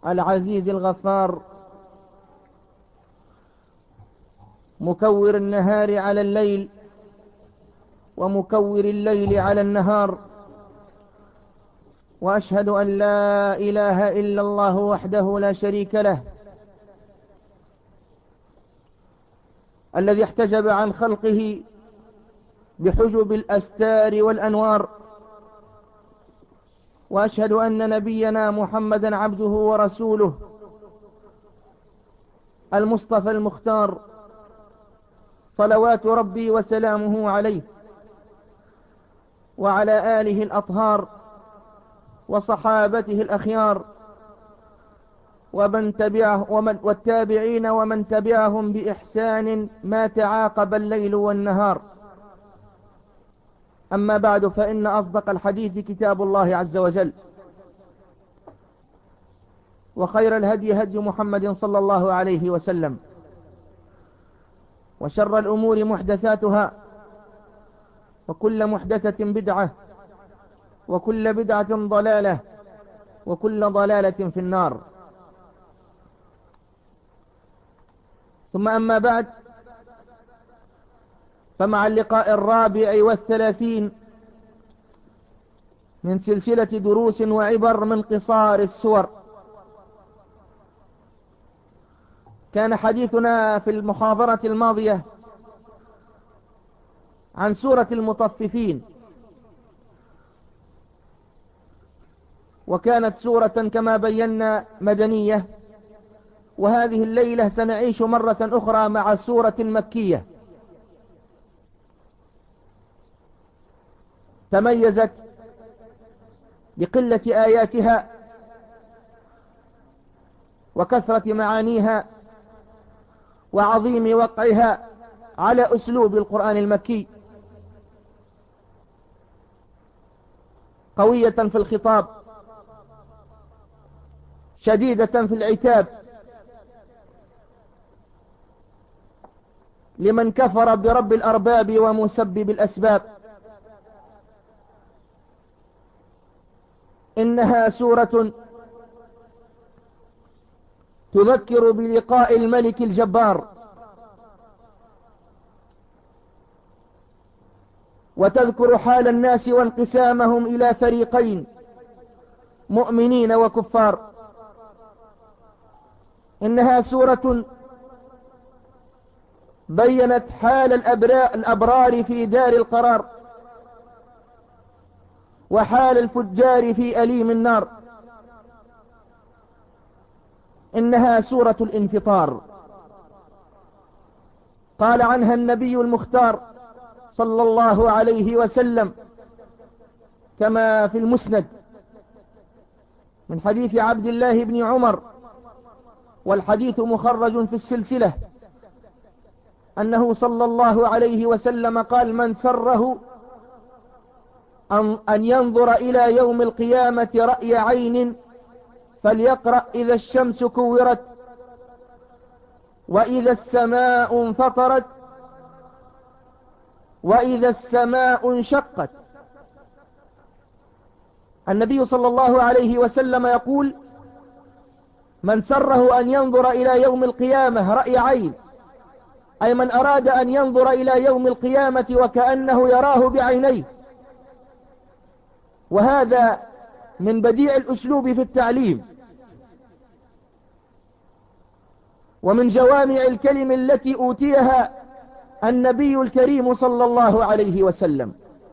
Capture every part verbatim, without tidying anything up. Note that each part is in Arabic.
العزيز الغفار، مكور النهار على الليل ومكور الليل على النهار، وأشهد أن لا إله إلا الله وحده لا شريك له، الذي احتجب عن خلقه بحجب الأستار والأنوار. وأشهد أن نبينا محمدا عبده ورسوله المصطفى المختار، صلوات ربي وسلامه عليه وعلى آله الأطهار وصحابته الأخيار ومن تبعه ومن والتابعين ومن تبعهم بإحسان ما تعاقب الليل والنهار. أما بعد، فإن أصدق الحديث كتاب الله عز وجل، وخير الهدي هدي محمد صلى الله عليه وسلم، وشر الأمور محدثاتها، وكل محدثة بدعة، وكل بدعة ضلالة، وكل ضلالة في النار. ثم أما بعد، فمع اللقاء الرابع والثلاثين من سلسلة دروس وعبر من قصار السور، كان حديثنا في المحاضرة الماضية عن سورة المطففين، وكانت سورة كما بينا مدنية. وهذه الليلة سنعيش مرة أخرى مع سورة مكية تميزت بقلة آياتها وكثرة معانيها وعظيم وقعها على أسلوب القرآن المكي، قوية في الخطاب، شديدة في العتاب لمن كفر برب الأرباب ومسبب الأسباب. إنها سورة تذكر بلقاء الملك الجبار، وتذكر حال الناس وانقسامهم إلى فريقين، مؤمنين وكفار. إنها سورة بيّنت حال الأبرار في دار القرار، وحال الفجار في أليم النار. إنها سورة الانفطار، قال عنها النبي المختار صلى الله عليه وسلم كما في المسند من حديث عبد الله بن عمر، والحديث مخرج في السلسلة، أنه صلى الله عليه وسلم قال: من سره أن ينظر إلى يوم القيامة رأي عين فليقرأ إذا الشمس كورت، وإذا السماء انفطرت، وإذا السماء انشقت. النبي صلى الله عليه وسلم يقول: من سره أن ينظر إلى يوم القيامة رأي عين، أي من أراد أن ينظر إلى يوم القيامة وكأنه يراه بعينيه. وهذا من بديع الأسلوب في التعليم، ومن جوامع الكلم التي أوتيها النبي الكريم صلى الله عليه وسلم،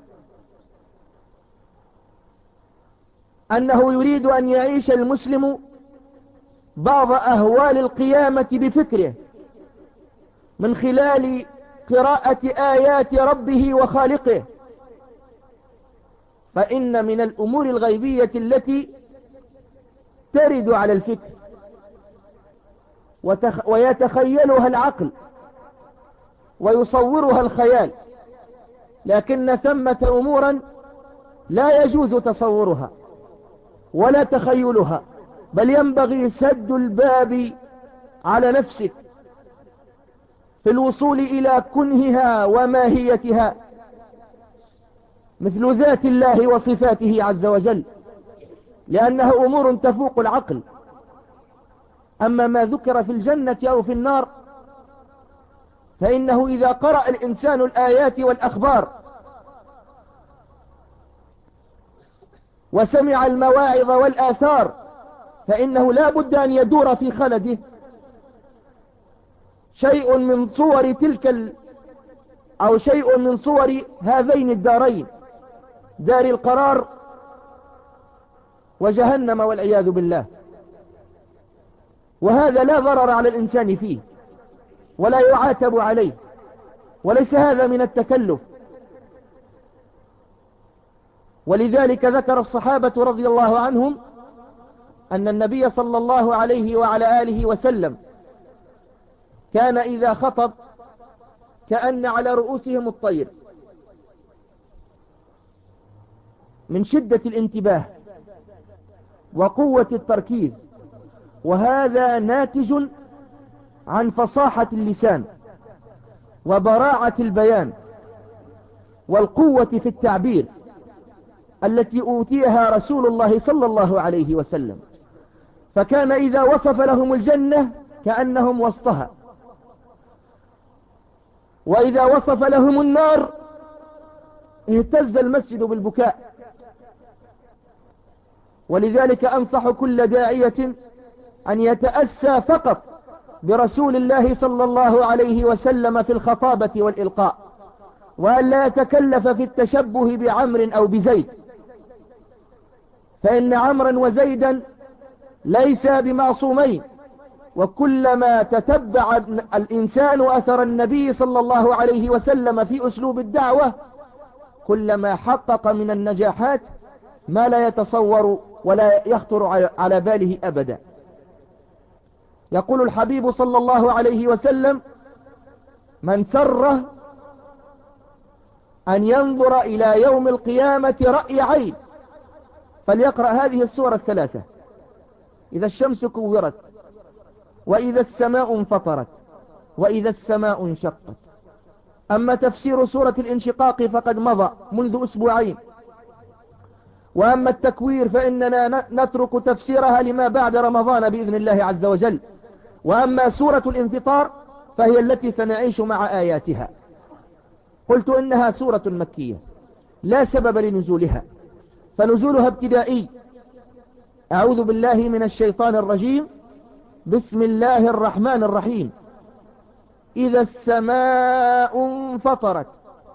أنه يريد أن يعيش المسلم بعض أهوال القيامة بفكره من خلال قراءة آيات ربه وخالقه. فإن من الأمور الغيبية التي ترد على الفكر ويتخيلها العقل ويصورها الخيال، لكن ثمة أمورا لا يجوز تصورها ولا تخيلها، بل ينبغي سد الباب على نفسك في الوصول إلى كنهها وماهيتها، مثل ذات الله وصفاته عز وجل، لأنها أمور تفوق العقل أما ما ذكر في الجنة أو في النار فإنه إذا قرأ الإنسان الآيات والأخبار وسمع المواعظ والآثار فإنه لا بد أن يدور في خلده شيء من صور تلك ال... أو شيء من صور هذين الدارين، دار القرار وجهنم والعياذ بالله. وهذا لا ضرر على الإنسان فيه ولا يعاتب عليه، وليس هذا من التكلف. ولذلك ذكر الصحابة رضي الله عنهم أن النبي صلى الله عليه وعلى آله وسلم كان إذا خطب كأن على رؤوسهم الطير من شدة الانتباه وقوة التركيز، وهذا ناتج عن فصاحة اللسان وبراعة البيان والقوة في التعبير التي أوتيها رسول الله صلى الله عليه وسلم. فكان إذا وصف لهم الجنة كأنهم وسطها، وإذا وصف لهم النار اهتز المسجد بالبكاء. ولذلك أنصح كل داعية أن يتأسى فقط برسول الله صلى الله عليه وسلم في الخطابة والإلقاء، وأن لا يتكلف في التشبه بعمر أو بزيد، فإن عمرا وزيدا ليس بمعصومين، وكلما تتبع الإنسان أثر النبي صلى الله عليه وسلم في أسلوب الدعوة كلما حقق من النجاحات ما لا يتصور ولا يخطر على باله أبدا. يقول الحبيب صلى الله عليه وسلم: من سره أن ينظر إلى يوم القيامة رأي عين فليقرأ هذه السور الثلاثة: إذا الشمس كورت، وإذا السماء انفطرت، وإذا السماء انشقت. أما تفسير سورة الانشقاق فقد مضى منذ أسبوعين، وأما التكوير فإننا نترك تفسيرها لما بعد رمضان بإذن الله عز وجل. وأما سورة الانفطار فهي التي سنعيش مع آياتها. قلت إنها سورة مكية لا سبب لنزولها، فنزولها ابتدائي. أعوذ بالله من الشيطان الرجيم. بسم الله الرحمن الرحيم. إذا السماء انفطرت.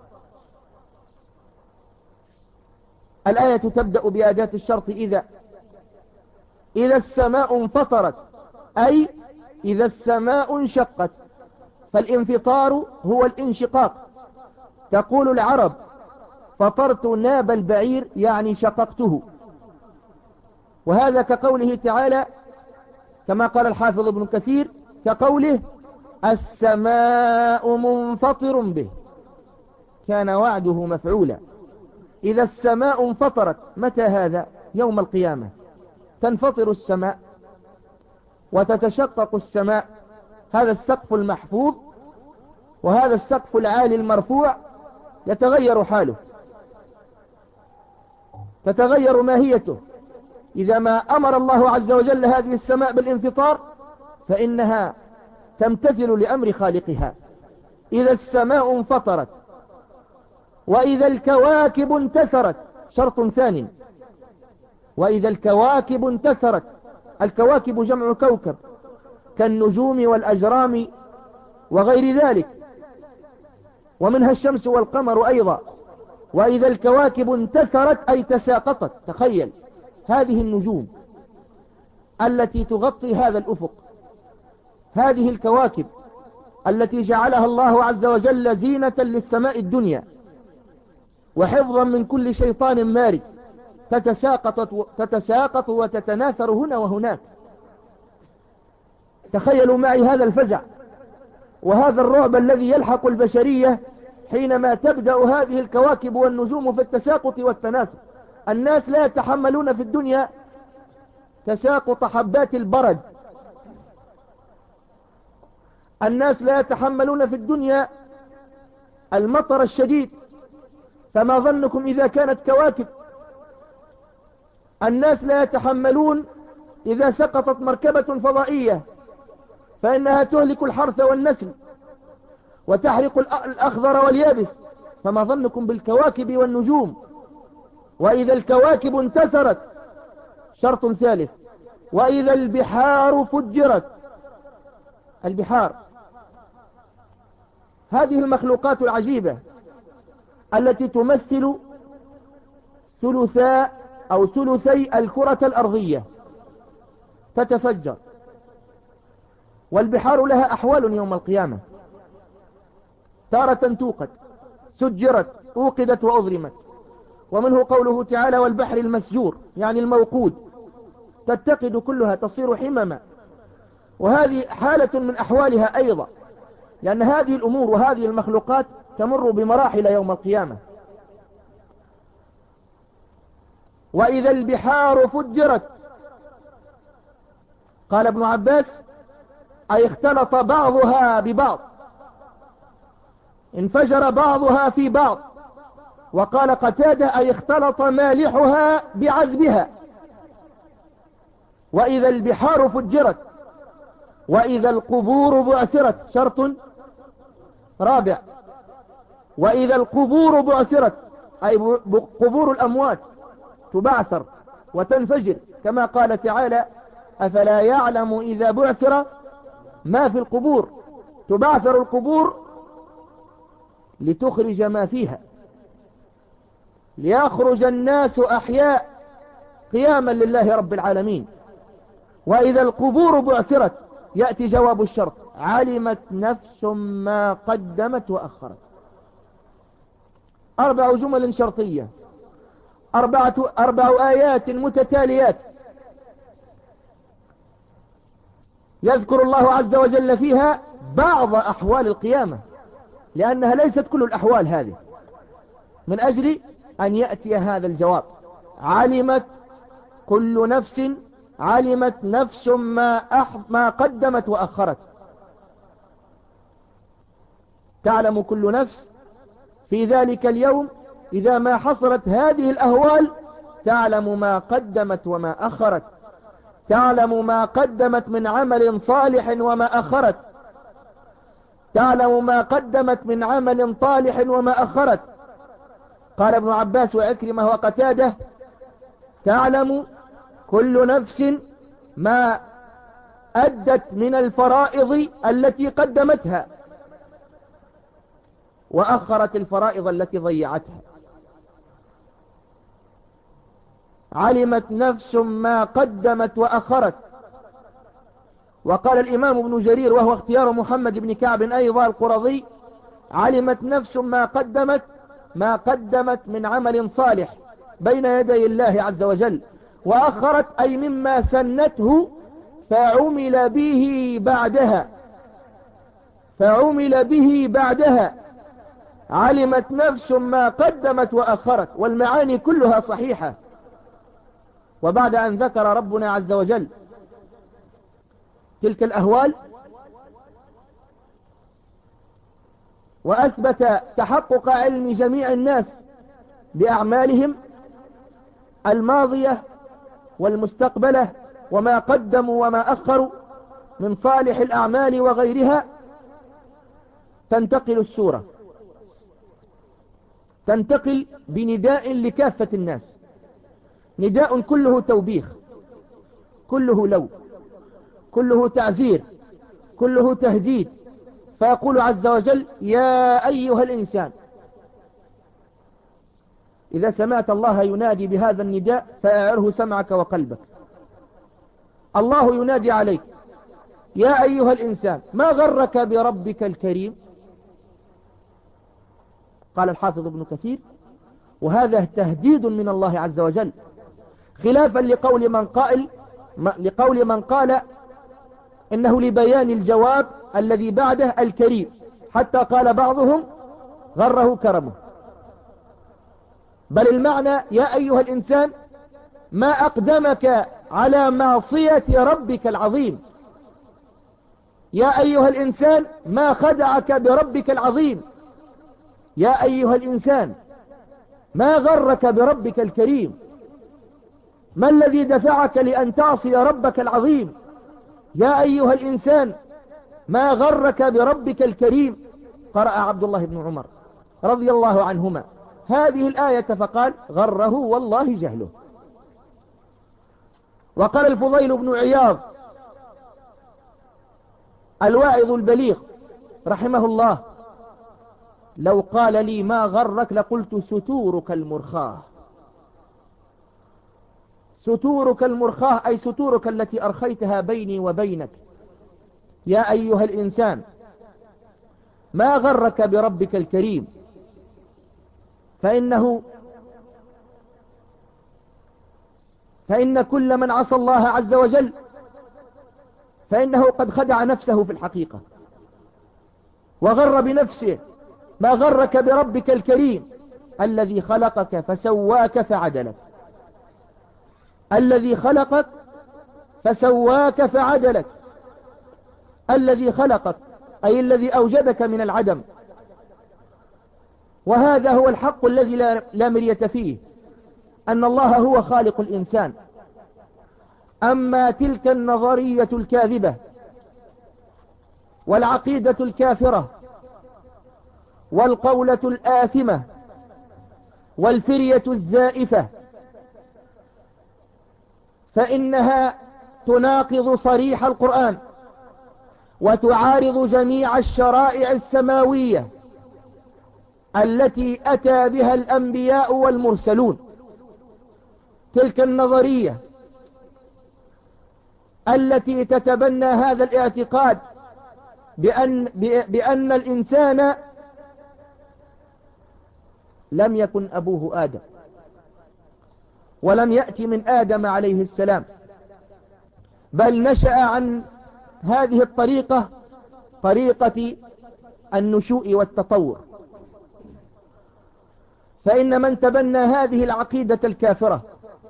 الآية تبدأ بأداة الشرط إذا. إذا السماء انفطرت أي إذا السماء انشقت، فالانفطار هو الانشقاق. تقول العرب: فطرت ناب البعير، يعني شققته. وهذا كقوله تعالى كما قال الحافظ ابن كثير كقوله: السماء منفطر به، كان وعده مفعولا. إذا السماء انفطرت، متى هذا؟ يوم القيامة تنفطر السماء وتتشقق السماء. هذا السقف المحفوظ وهذا السقف العالي المرفوع يتغير حاله، تتغير ماهيته. إذا ما أمر الله عز وجل هذه السماء بالانفطار فإنها تمتثل لأمر خالقها. إذا السماء انفطرت وإذا الكواكب انتثرت، شرط ثاني: وإذا الكواكب انتثرت. الكواكب جمع كوكب كالنجوم والأجرام وغير ذلك، ومنها الشمس والقمر أيضا. وإذا الكواكب انتثرت أي تساقطت. تخيل هذه النجوم التي تغطي هذا الأفق، هذه الكواكب التي جعلها الله عز وجل زينة للسماء الدنيا وحفظا من كل شيطان مارد، تتساقط, تتساقط وتتناثر هنا وهناك. تخيلوا معي هذا الفزع وهذا الرعب الذي يلحق البشرية حينما تبدأ هذه الكواكب والنجوم في التساقط والتناثر. الناس لا يتحملون في الدنيا تساقط حبات البرد، الناس لا يتحملون في الدنيا المطر الشديد، فما ظنكم إذا كانت كواكب؟ الناس لا يتحملون إذا سقطت مركبة فضائية فإنها تهلك الحرث والنسل وتحرق الأخضر واليابس، فما ظنكم بالكواكب والنجوم؟ وإذا الكواكب انتثرت، شرط ثالث، وإذا البحار فجرت. البحار هذه المخلوقات العجيبة التي تمثل ثلثاء أو ثلثي الكرة الأرضية تتفجر، والبحار لها أحوال يوم القيامة، تارة توقد، سجرت، أوقدت وأظلمت. ومنه قوله تعالى: والبحر المسجور، يعني الموقود، تتقد كلها تصير حمما. وهذه حالة من أحوالها أيضا، لأن هذه الأمور وهذه المخلوقات تمر بمراحل يوم القيامة. وإذا البحار فجرت، قال ابن عباس: أي اختلط بعضها ببعض، انفجر بعضها في بعض. وقال قتادة: أي اختلط مالحها بعذبها. وإذا البحار فجرت، وإذا القبور بعثرت، شرط رابع، وإذا القبور بعثرت، أي قبور الأموات تبعثر وتنفجر، كما قال تعالى: أفلا يعلم إذا بعثر ما في القبور. تبعثر القبور لتخرج ما فيها، ليخرج الناس أحياء قياما لله رب العالمين. وإذا القبور بعثرت، يأتي جواب الشرط: علمت نفس ما قدمت وأخرت. أربع جمل شرطية، أربعة أربع آيات متتاليات يذكر الله عز وجل فيها بعض أحوال القيامة، لأنها ليست كل الأحوال هذه، من أجل أن يأتي هذا الجواب: علمت كل نفس، علمت نفس ما, أح ما قدمت وأخرت. تعلم كل نفس في ذلك اليوم إذا ما حصلت هذه الأهوال، تعلم ما قدمت وما أخرت، تعلم ما قدمت من عمل صالح وما أخرت، تعلم ما قدمت من عمل طالح وما أخرت. قال ابن عباس وعكرمة وقتادة: تعلم كل نفس ما أدت من الفرائض التي قدمتها، وأخرت الفرائض التي ضيعتها. علمت نفس ما قدمت وأخرت. وقال الإمام ابن جرير، وهو اختيار محمد بن كعب أيضا القرظي: علمت نفس ما قدمت ما قدمت من عمل صالح بين يدي الله عز وجل، وأخرت أي مما سنته فعمل به بعدها، فعمل به بعدها. علمت نفس ما قدمت وأخرت، والمعاني كلها صحيحة. وبعد أن ذكر ربنا عز وجل تلك الأهوال وأثبت تحقق علم جميع الناس بأعمالهم الماضية والمستقبلة وما قدموا وما أخروا من صالح الأعمال وغيرها، تنتقل السورة، تنتقل بنداء لكافة الناس، نداء كله توبيخ، كله لو، كله تعزير، كله تهديد. فيقول عز وجل: يا أيها الإنسان. إذا سمعت الله ينادي بهذا النداء فأعره سمعك وقلبك. الله ينادي عليك: يا أيها الإنسان، ما غرك بربك الكريم؟ قال الحافظ ابن كثير: وهذا تهديد من الله عز وجل، خلافا لقول من قائل لقول من قال إنه لبيان الجواب الذي بعده الكريم، حتى قال بعضهم: غره كرمه. بل المعنى: يا أيها الإنسان، ما أقدمك على معصية ربك العظيم. يا أيها الإنسان، ما خدعك بربك العظيم. يا أيها الإنسان، ما غرك بربك الكريم. ما الذي دفعك لأن تعصي ربك العظيم؟ يا أيها الإنسان، ما غرك بربك الكريم. قرأ عبد الله بن عمر رضي الله عنهما هذه الآية فقال غره والله جهله. وقال الفضيل بن عياض الواعظ البليغ رحمه الله لو قال لي ما غرك لقلت ستورك المرخاه. ستورك المرخاه أي ستورك التي أرخيتها بيني وبينك. يا أيها الإنسان ما غرك بربك الكريم، فإنه فإن كل من عصى الله عز وجل فإنه قد خدع نفسه في الحقيقة وغر بنفسه. ما غرك بربك الكريم الذي خلقك فسواك فعدلك. الذي خلقك فسواك فعدلك. الذي خلقك أي الذي أوجدك من العدم. وهذا هو الحق الذي لا مرية فيه، أن الله هو خالق الإنسان. أما تلك النظرية الكاذبة والعقيدة الكافرة والقولة الآثمة والفرية الزائفة فإنها تناقض صريح القرآن وتعارض جميع الشرائع السماوية التي أتى بها الأنبياء والمرسلون. تلك النظرية التي تتبنى هذا الاعتقاد بأن, بأن الإنسان لم يكن أبوه آدم ولم يأتي من آدم عليه السلام، بل نشأ عن هذه الطريقة طريقة النشوء والتطور. فإن من تبنى هذه العقيدة الكافرة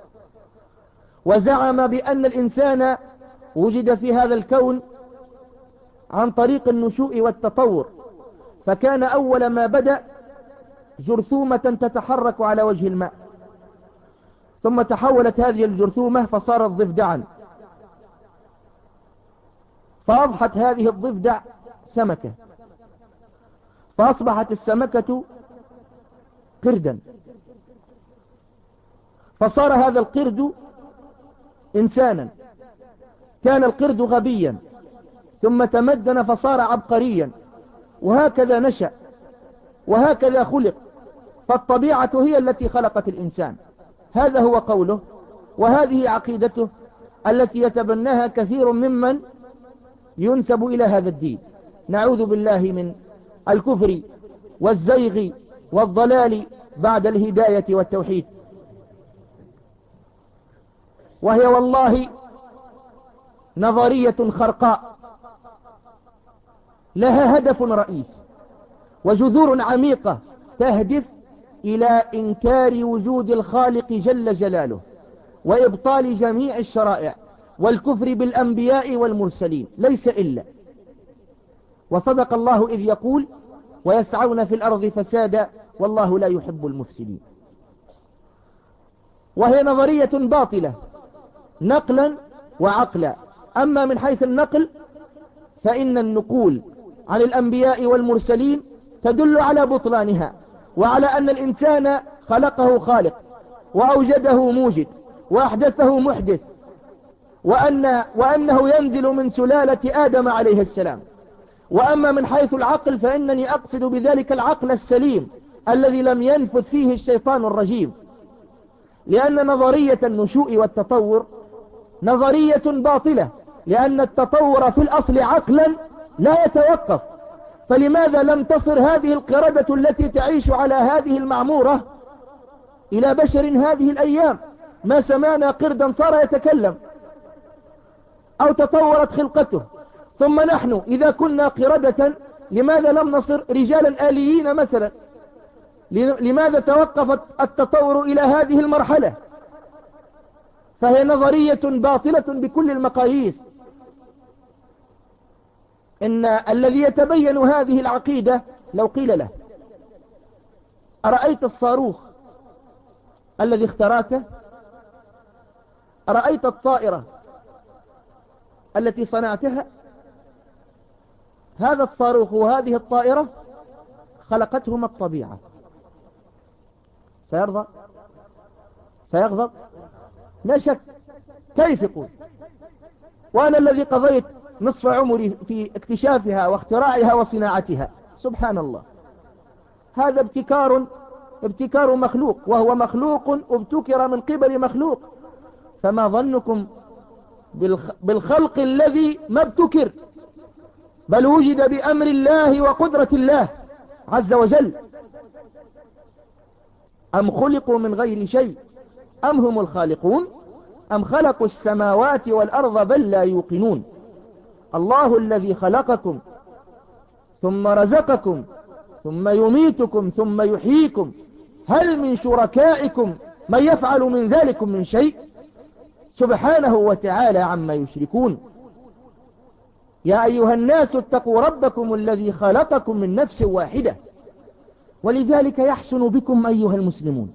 وزعم بأن الإنسان وجد في هذا الكون عن طريق النشوء والتطور، فكان أول ما بدأ جرثومة تتحرك على وجه الماء، ثم تحولت هذه الجرثومة فصارت ضفدعا، فأضحت هذه الضفدع سمكة، فأصبحت السمكة قردا، فصار هذا القرد إنسانا. كان القرد غبيا ثم تمدن فصار عبقريا، وهكذا نشأ وهكذا خلق. فالطبيعة هي التي خلقت الإنسان. هذا هو قوله، وهذه عقيدته التي يتبناها كثير ممن ينسب إلى هذا الدين. نعوذ بالله من الكفر والزيغ والضلال بعد الهداية والتوحيد. وهي والله نظرية خرقاء لها هدف رئيس وجذور عميقة تهدف إلى إنكار وجود الخالق جل جلاله وإبطال جميع الشرائع والكفر بالأنبياء والمرسلين، ليس إلا. وصدق الله إذ يقول ويسعون في الأرض فسادا والله لا يحب المفسدين. وهي نظرية باطلة نقلا وعقلا. أما من حيث النقل فإن النقول عن الأنبياء والمرسلين تدل على بطلانها، وعلى أن الإنسان خلقه خالق وأوجده موجد وأحدثه محدث، وأن وأنه ينزل من سلالة آدم عليه السلام. وأما من حيث العقل فإنني أقصد بذلك العقل السليم الذي لم ينفذ فيه الشيطان الرجيم، لأن نظرية النشوء والتطور نظرية باطلة، لأن التطور في الأصل عقلا لا يتوقف. فلماذا لم تصر هذه القردة التي تعيش على هذه المعمورة إلى بشر هذه الأيام؟ ما سمعنا قردا صار يتكلم أو تطورت خلقته. ثم نحن إذا كنا قردة لماذا لم نصر رجالا آليين مثلا؟ لماذا توقفت التطور إلى هذه المرحلة؟ فهي نظرية باطلة بكل المقاييس. إن الذي يتبين هذه العقيدة لو قيل له أرأيت الصاروخ الذي اخترعته؟ أرأيت الطائرة التي صنعتها؟ هذا الصاروخ وهذه الطائرة خلقتهما الطبيعة، سيرضى؟ سيغضب؟ لا شك. كيف يقول وأنا الذي قضيت نصف عمري في اكتشافها واختراعها وصناعتها؟ سبحان الله. هذا ابتكار ابتكار مخلوق، وهو مخلوق ابتكر من قبل مخلوق، فما ظنكم بالخلق الذي ما ابتكر بل وجد بأمر الله وقدرة الله عز وجل؟ أم خلقوا من غير شيء أم هم الخالقون أم خلقوا السماوات والأرض بل لا يوقنون. الله الذي خلقكم ثم رزقكم ثم يميتكم ثم يحييكم، هل من شركائكم من يفعل من ذلكم من شيء؟ سبحانه وتعالى عما يشركون. يا أيها الناس اتقوا ربكم الذي خلقكم من نفس واحدة. ولذلك يحسن بكم أيها المسلمون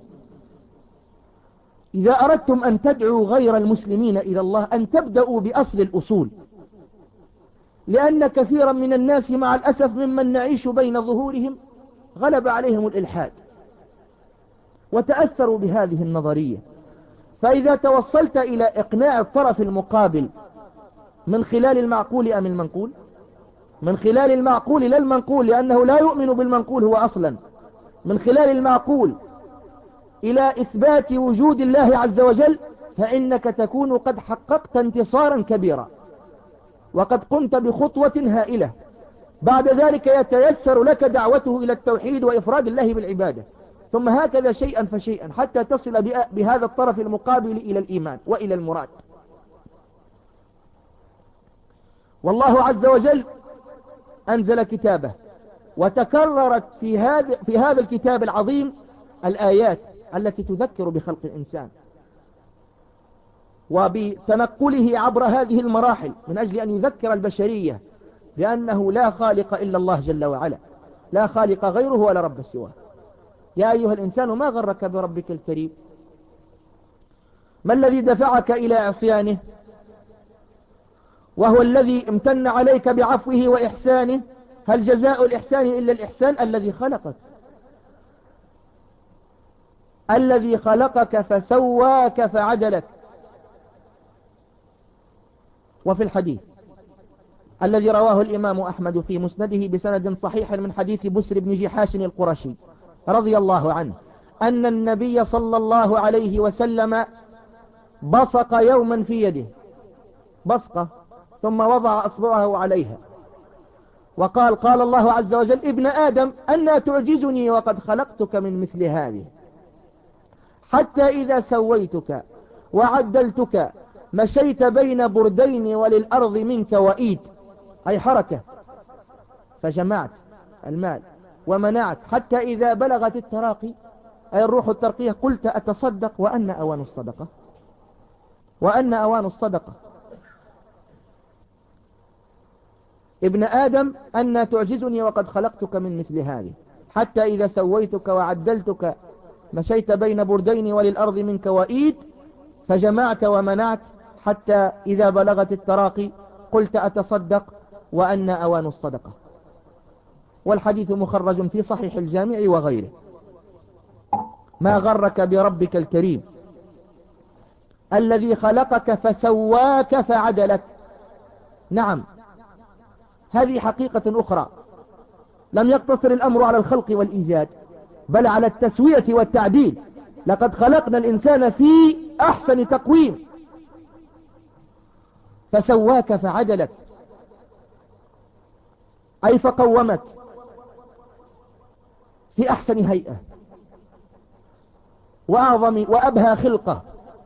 إذا أردتم أن تدعوا غير المسلمين إلى الله أن تبدأوا بأصل الأصول، لأن كثيرا من الناس مع الأسف ممن نعيش بين ظهورهم غلب عليهم الإلحاد وتأثروا بهذه النظرية. فإذا توصلت إلى إقناع الطرف المقابل من خلال المعقول أم المنقول؟ من خلال المعقول لا المنقول، لأنه لا يؤمن بالمنقول هو أصلا. من خلال المعقول إلى إثبات وجود الله عز وجل، فإنك تكون قد حققت انتصارا كبيرا وقد قمت بخطوة هائلة. بعد ذلك يتيسر لك دعوته إلى التوحيد وإفراد الله بالعبادة، ثم هكذا شيئا فشيئا حتى تصل بهذا الطرف المقابل إلى الإيمان وإلى المراد. والله عز وجل أنزل كتابه، وتكررت في هذا في هذا الكتاب العظيم الآيات التي تذكر بخلق الإنسان وبتنقله عبر هذه المراحل من أجل أن يذكر البشرية بأنه لا خالق إلا الله جل وعلا، لا خالق غيره ولا رب سواه. يا أيها الإنسان ما غرك بربك الكريم؟ ما الذي دفعك إلى عصيانه وهو الذي امتن عليك بعفوه وإحسانه؟ هل جزاء الإحسان إلا الإحسان؟ الذي خلقك الذي خلقك فسواك فعدلك. وفي الحديث الذي رواه الإمام أحمد في مسنده بسند صحيح من حديث بسر بن جحاش القرشي رضي الله عنه أن النبي صلى الله عليه وسلم بصق يوما في يده بصقة ثم وضع أصبعه عليها وقال: قال الله عز وجل: ابن آدم أنى تعجزني وقد خلقتك من مثل هذه، حتى إذا سويتك وعدلتك مشيت بين بردين وللأرض منك وإيد، أي حركة، فجمعت المال ومنعت حتى إذا بلغت التراقي أي الروح الترقية قلت أتصدق وأن أوان الصدقة وأن أوان الصدقة. ابن آدم أنى تعجزني وقد خلقتك من مثل هذه، حتى إذا سويتك وعدلتك مشيت بين بردين وللأرض منك وإيد، فجمعت ومنعت حتى إذا بلغت التراقي قلت أتصدق وأن أوان الصدقة. والحديث مخرج في صحيح الجامع وغيره. ما غرك بربك الكريم الذي خلقك فسواك فعدلك. نعم، هذه حقيقة أخرى، لم يقتصر الأمر على الخلق والإيجاد بل على التسوية والتعديل. لقد خلقنا الإنسان في أحسن تقويم، فسواك فعدلك أي فقومك في أحسن هيئة وأعظم وأبهى خلقة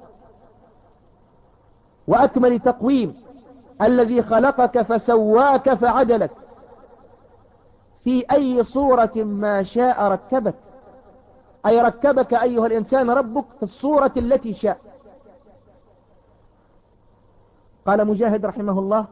وأكمل تقويم. الذي خلقك فسواك فعدلك في أي صورة ما شاء ركبك، أي ركبك أيها الإنسان ربك في الصورة التي شاء. قال مجاهد رحمه الله: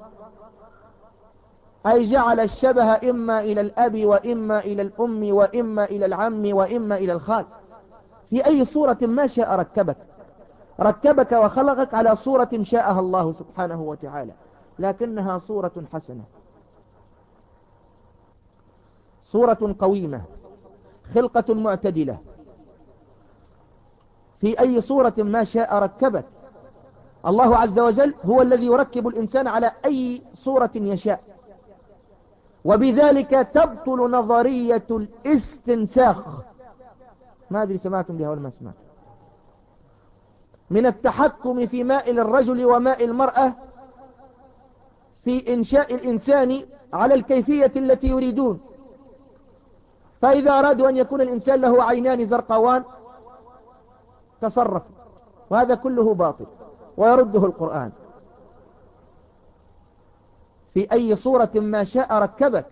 أي جعل الشبه إما إلى الأب وإما إلى الأم وإما إلى العم وإما إلى الخال، في أي صورة ما شاء ركبك ركبك وخلقك على صورة شاءها الله سبحانه وتعالى، لكنها صورة حسنة صورة قويمة، خلقة معتدلة، في أي صورة ما شاء ركبك. الله عز وجل هو الذي يركب الإنسان على أي صورة يشاء، وبذلك تبطل نظرية الاستنساخ. ما أدري سمعتم بها ولا ما سمعتم؟ من التحكم في مائل الرجل ومائل المرأة في إنشاء الإنسان على الكيفية التي يريدون. فإذا أرادوا أن يكون الإنسان له عينان زرقاوان تصرف، وهذا كله باطل ويرده القرآن. في أي صورة ما شاء ركبك،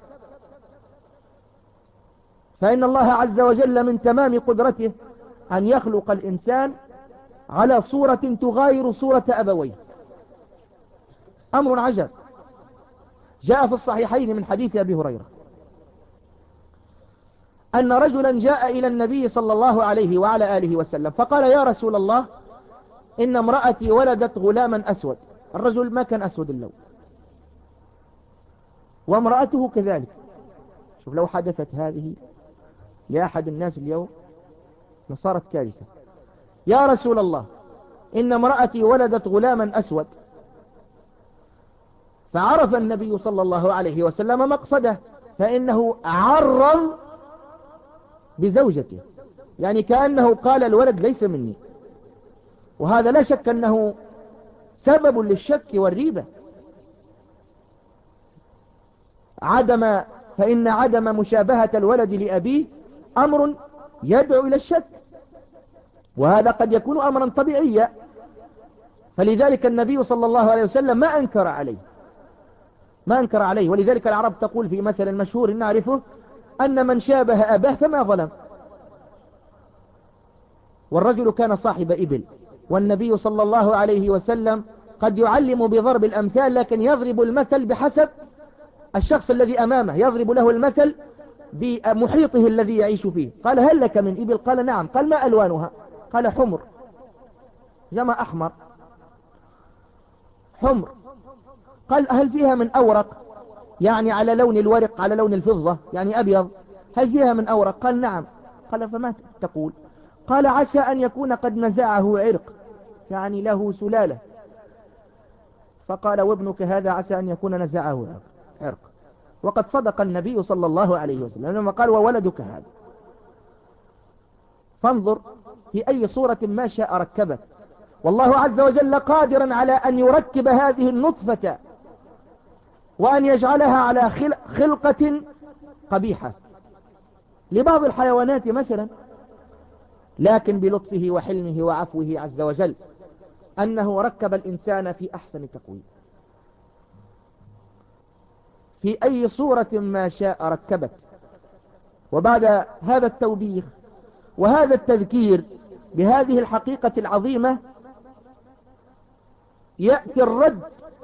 فإن الله عز وجل من تمام قدرته أن يخلق الإنسان على صورة تغاير صورة أبويه. أمر عجب. جاء في الصحيحين من حديث أبي هريرة أن رجلا جاء إلى النبي صلى الله عليه وعلى آله وسلم فقال: يا رسول الله، إن امرأتي ولدت غلاما أسود. الرجل ما كان أسود اللون، وامرأته كذلك. شوف لو حدثت هذه لأحد الناس اليوم لصارت كارثة. يا رسول الله، إن امرأتي ولدت غلاما أسود. فعرف النبي صلى الله عليه وسلم مقصده، فإنه عرض بزوجته، يعني كأنه قال: الولد ليس مني. وهذا لا شك أنه سبب للشك والريبة. عدم فإن عدم مشابهة الولد لأبيه أمر يدعو إلى الشك، وهذا قد يكون أمرا طبيعيا. فلذلك النبي صلى الله عليه وسلم ما أنكر عليه ما أنكر عليه ولذلك العرب تقول في مثل مشهور نعرفه: أن من شابه أباه فما ظلم. والرجل كان صاحب إبل، والنبي صلى الله عليه وسلم قد يعلم بضرب الأمثال، لكن يضرب المثل بحسب الشخص الذي أمامه، يضرب له المثل بمحيطه الذي يعيش فيه. قال: هل لك من إبل؟ قال: نعم. قال: ما ألوانها؟ قال: حمر. جمع أحمر، حمر. قال: هل فيها من أورق؟ يعني على لون الورق، على لون الفضة، يعني أبيض. هل فيها من أورق؟ قال: نعم. قال: فما تقول؟ قال: عسى أن يكون قد نزعه عرق، يعني له سلالة. فقال: وابنك هذا عسى أن يكون نزعه عرق. وقد صدق النبي صلى الله عليه وسلم لما قال: وولدك هذا. فانظر في أي صورة ما شاء ركبك. والله عز وجل قادر على أن يركب هذه النطفة وأن يجعلها على خلقة قبيحة لبعض الحيوانات مثلا، لكن بلطفه وحلمه وعفوه عز وجل أنه ركب الإنسان في أحسن تقويم. في أي صورة ما شاء ركبك. وبعد هذا التوبيخ وهذا التذكير بهذه الحقيقة العظيمة يأتي الرد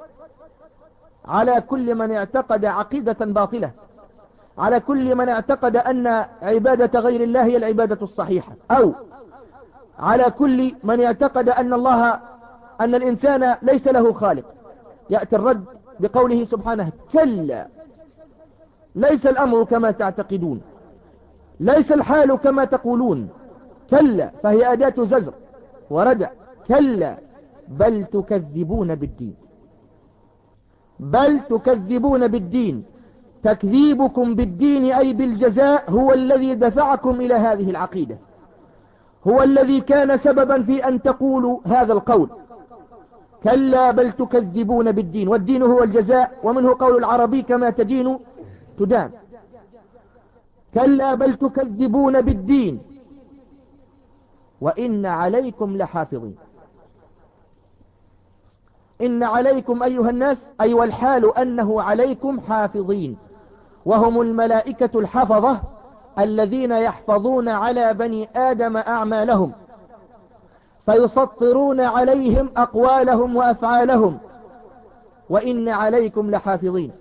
على كل من اعتقد عقيدة باطلة، على كل من اعتقد أن عبادة غير الله هي العبادة الصحيحة، أو على كل من اعتقد أن الله أن الإنسان ليس له خالق. يأتي الرد بقوله سبحانه: كلا، ليس الأمر كما تعتقدون، ليس الحال كما تقولون. كلا، فهي أداة زجر وردع. كلا بل تكذبون بالدين، بل تكذبون بالدين. تكذيبكم بالدين أي بالجزاء هو الذي دفعكم إلى هذه العقيدة، هو الذي كان سببا في أن تقولوا هذا القول. كلا بل تكذبون بالدين، والدين هو الجزاء، ومنه قول العربي: كما تدين تدان. كلا بل تكذبون بالدين وإن عليكم لحافظين. إن عليكم أيها الناس، أي والحال أنه عليكم حافظين، وهم الملائكة الحفظة الذين يحفظون على بني آدم أعمالهم، فيسطرون عليهم أقوالهم وأفعالهم. وإن عليكم لحافظين،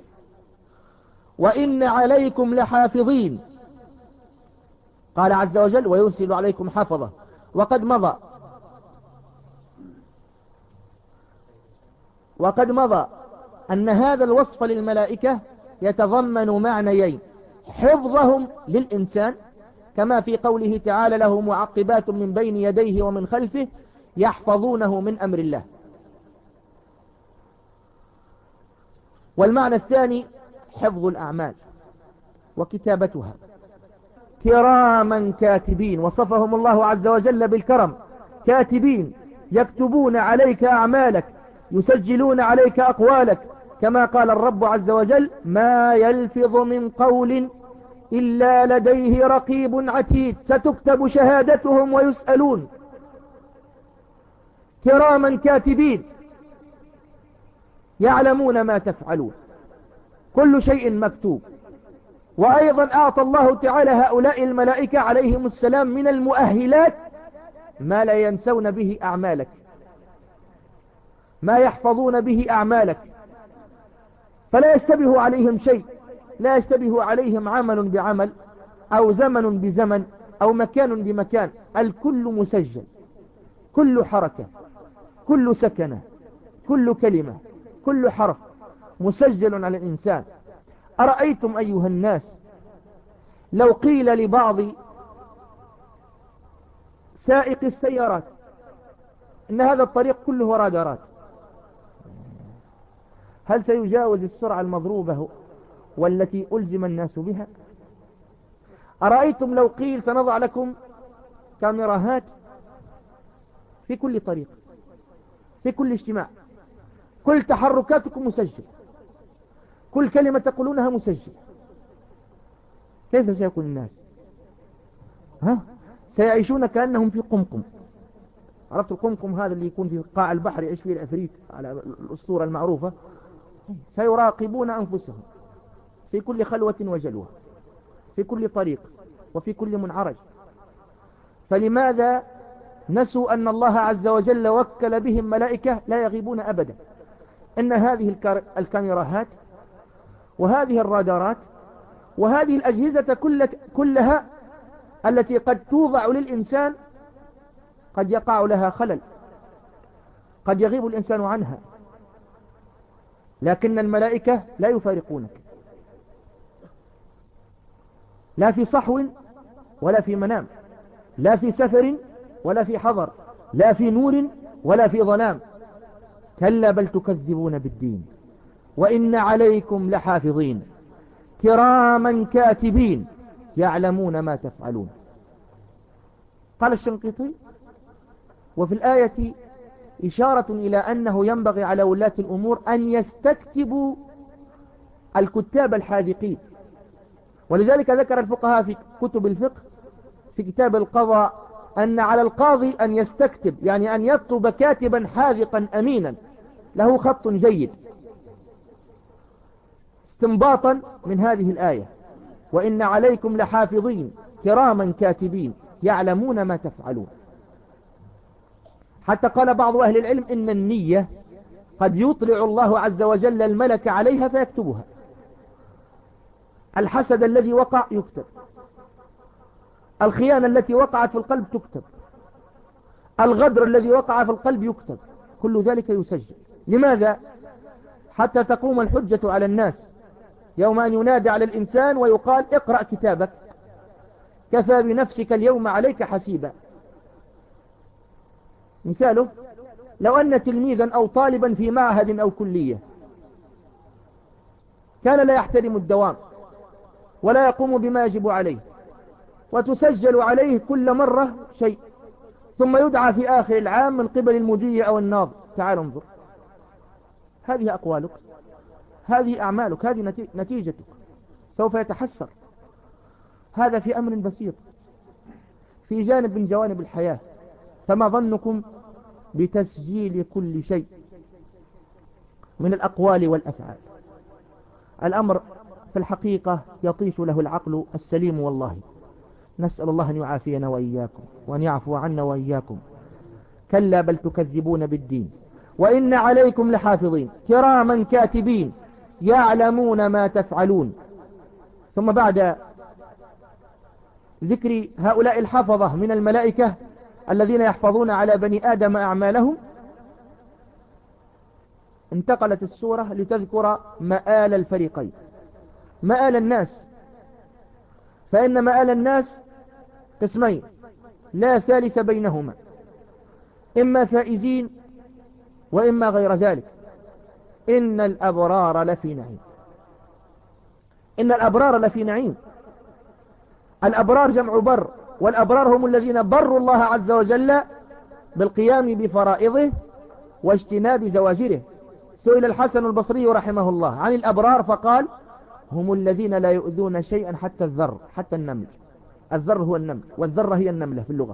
وإن عليكم لحافظين. قال عز وجل: ويرسل عليكم حفظة. وقد مضى وقد مضى أن هذا الوصف للملائكة يتضمن معنيين: حفظهم للإنسان، كما في قوله تعالى له معقبات من بين يديه ومن خلفه يحفظونه من أمر الله. والمعنى الثاني حفظ الأعمال وكتابتها، كراما كاتبين، وصفهم الله عز وجل بالكرم، كاتبين يكتبون عليك أعمالك، يسجلون عليك أقوالك، كما قال الرب عز وجل ما يلفظ من قول إلا لديه رقيب عتيد، ستكتب شهادتهم ويسألون. كراما كاتبين يعلمون ما تفعلون، كل شيء مكتوب. وأيضا أعطى الله تعالى هؤلاء الملائكة عليهم السلام من المؤهلات ما لا ينسون به أعمالك، ما يحفظون به أعمالك، فلا يشتبه عليهم شيء، لا يشتبه عليهم عمل بعمل أو زمن بزمن أو مكان بمكان، الكل مسجل، كل حركة، كل سكنة، كل كلمة، كل حرف مسجل على الإنسان. أرأيتم أيها الناس لو قيل لبعض سائق السيارات إن هذا الطريق كله رادارات، هل سيجاوز السرعة المضروبة والتي ألزم الناس بها؟ أرأيتم لو قيل سنضع لكم كاميراهات في كل طريق، في كل اجتماع، كل تحركاتكم مسجل، كل كلمة تقولونها مسجل، كيف سيكون الناس؟ ها؟ سيعيشون كأنهم في قمقم. عرفت القمقم هذا اللي يكون في قاع البحر يعيش فيه العفريت على الأسطورة المعروفة؟ سيراقبون أنفسهم في كل خلوة وجلوة، في كل طريق وفي كل منعرج. فلماذا نسوا أن الله عز وجل وكل بهم ملائكة لا يغيبون أبدا؟ إن هذه الكاميراهات وهذه الرادارات وهذه الأجهزة كلها التي قد توضع للإنسان قد يقع لها خلل، قد يغيب الإنسان عنها، لكن الملائكة لا يفارقونك، لا في صحو ولا في منام، لا في سفر ولا في حضر، لا في نور ولا في ظلام. كلا بل تكذبون بالدين وإن عليكم لحافظين كراما كاتبين يعلمون ما تفعلون. قال الشنقيطي وفي الآية إشارة إلى أنه ينبغي على ولاة الأمور أن يستكتبوا الكتاب الحاذقين، ولذلك ذكر الفقهاء في كتب الفقه في كتاب القضاء أن على القاضي أن يستكتب، يعني أن يطلب كاتبا حاذقا أمينا له خط جيد، استنباطا من هذه الآية وإن عليكم لحافظين كراما كاتبين يعلمون ما تفعلون. حتى قال بعض أهل العلم إن النية قد يطلع الله عز وجل الملك عليها فيكتبها. الحسد الذي وقع يكتب، الخيانة التي وقعت في القلب تكتب، الغدر الذي وقع في القلب يكتب، كل ذلك يسجل. لماذا؟ حتى تقوم الحجة على الناس يوم أن ينادى على الإنسان ويقال اقرأ كتابك كفى بنفسك اليوم عليك حسيبا. مثاله لو أن تلميذا أو طالبا في معهد أو كلية كان لا يحترم الدوام ولا يقوم بما يجب عليه، وتسجل عليه كل مرة شيء، ثم يدعى في آخر العام من قبل المدير أو الناظر تعال انظر، هذه أقوالك، هذه أعمالك، هذه نتيجتك، سوف يتحسر. هذا في أمر بسيط في جانب من جوانب الحياة، فما ظنكم بتسجيل كل شيء من الأقوال والأفعال؟ الأمر في الحقيقة يطيش له العقل السليم والله. نسأل الله أن يعافينا وإياكم وأن يعفو عنا وإياكم. كلا بل تكذبون بالدين وإن عليكم لحافظين كراما كاتبين يعلمون ما تفعلون. ثم بعد ذكر هؤلاء الحفظة من الملائكة الذين يحفظون على بني آدم أعمالهم، انتقلت السورة لتذكر مآل الفريقين، مآل الناس فإن مآل الناس قسمين لا ثالث بينهما، إما فائزين وإما غير ذلك. إن الأبرار لفي نعيم، إن الأبرار لفي نعيم. الأبرار جمع بر، والأبرار هم الذين بروا الله عز وجل بالقيام بفرائضه واجتناب زواجره. سئل الحسن البصري رحمه الله عن الأبرار فقال: هم الذين لا يؤذون شيئا حتى الذر، حتى النمل. الذر هو النمل، والذرة هي النملة في اللغة.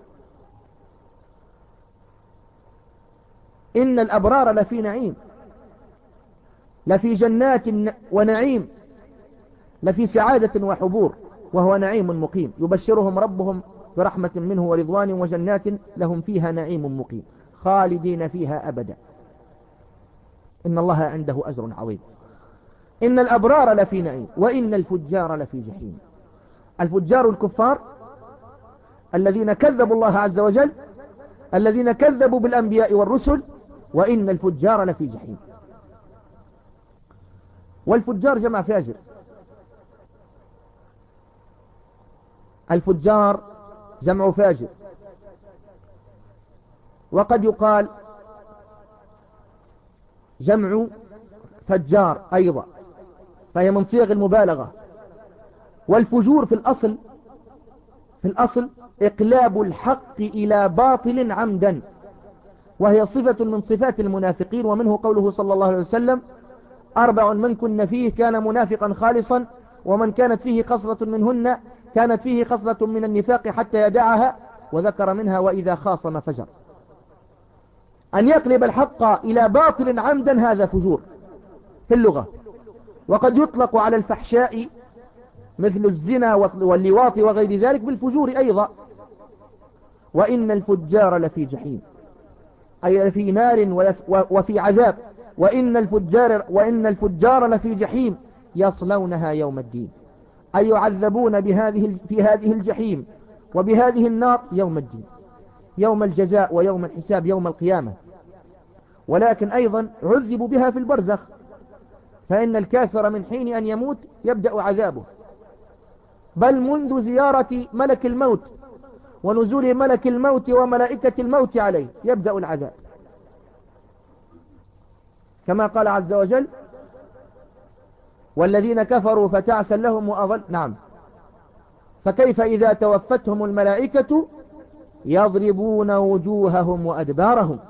إن الأبرار لفي نعيم، لفي جنات ونعيم، لفي سعادة وحبور، وهو نعيم مقيم، يبشرهم ربهم برحمة منه ورضوان وجنات لهم فيها نعيم مقيم خالدين فيها أبدا، إن الله عنده أجر عظيم. إن الأبرار لفي نعيم وإن الفجار لفي جحيم. الفجار الكفار الذين كذبوا الله عز وجل، الذين كذبوا بالأنبياء والرسل، وإن الفجار لفي جحيم. والفجار جمع فاجر. الفجار جمع فاجر، وقد يقال جمع فجار أيضا، فهي من صيغ المبالغة. والفجور في الأصل في الأصل إقلاب الحق إلى باطل عمدا، وهي صفة من صفات المنافقين. ومنه قوله صلى الله عليه وسلم: أربع من كن فيه كان منافقا خالصا، ومن كانت فيه خصلة منهن كانت فيه خصلة من النفاق حتى يدعها، وذكر منها: وإذا خاصم فجر. أن يقلب الحق إلى باطل عمدا هذا فجور في اللغة. وقد يطلق على الفحشاء مثل الزنا واللواط وغير ذلك بالفجور أيضا. وإن الفجار لفي جحيم، أي في نار وفي عذاب. وإن الفجار, وإن الفجار لفي جحيم يصلونها يوم الدين، أي يعذبون بهذه في هذه الجحيم وبهذه النار يوم الدين، يوم الجزاء ويوم الحساب، يوم القيامة. ولكن أيضا عذبوا بها في البرزخ، فإن الكافر من حين أن يموت يبدأ عذابه، بل منذ زيارة ملك الموت ونزول ملك الموت وملائكة الموت عليه يبدأ العذاب، كما قال عز وجل: والذين كفروا فتعسا لهم وأضل. نعم. فكيف إذا توفتهم الملائكة يضربون وجوههم وأدبارهم.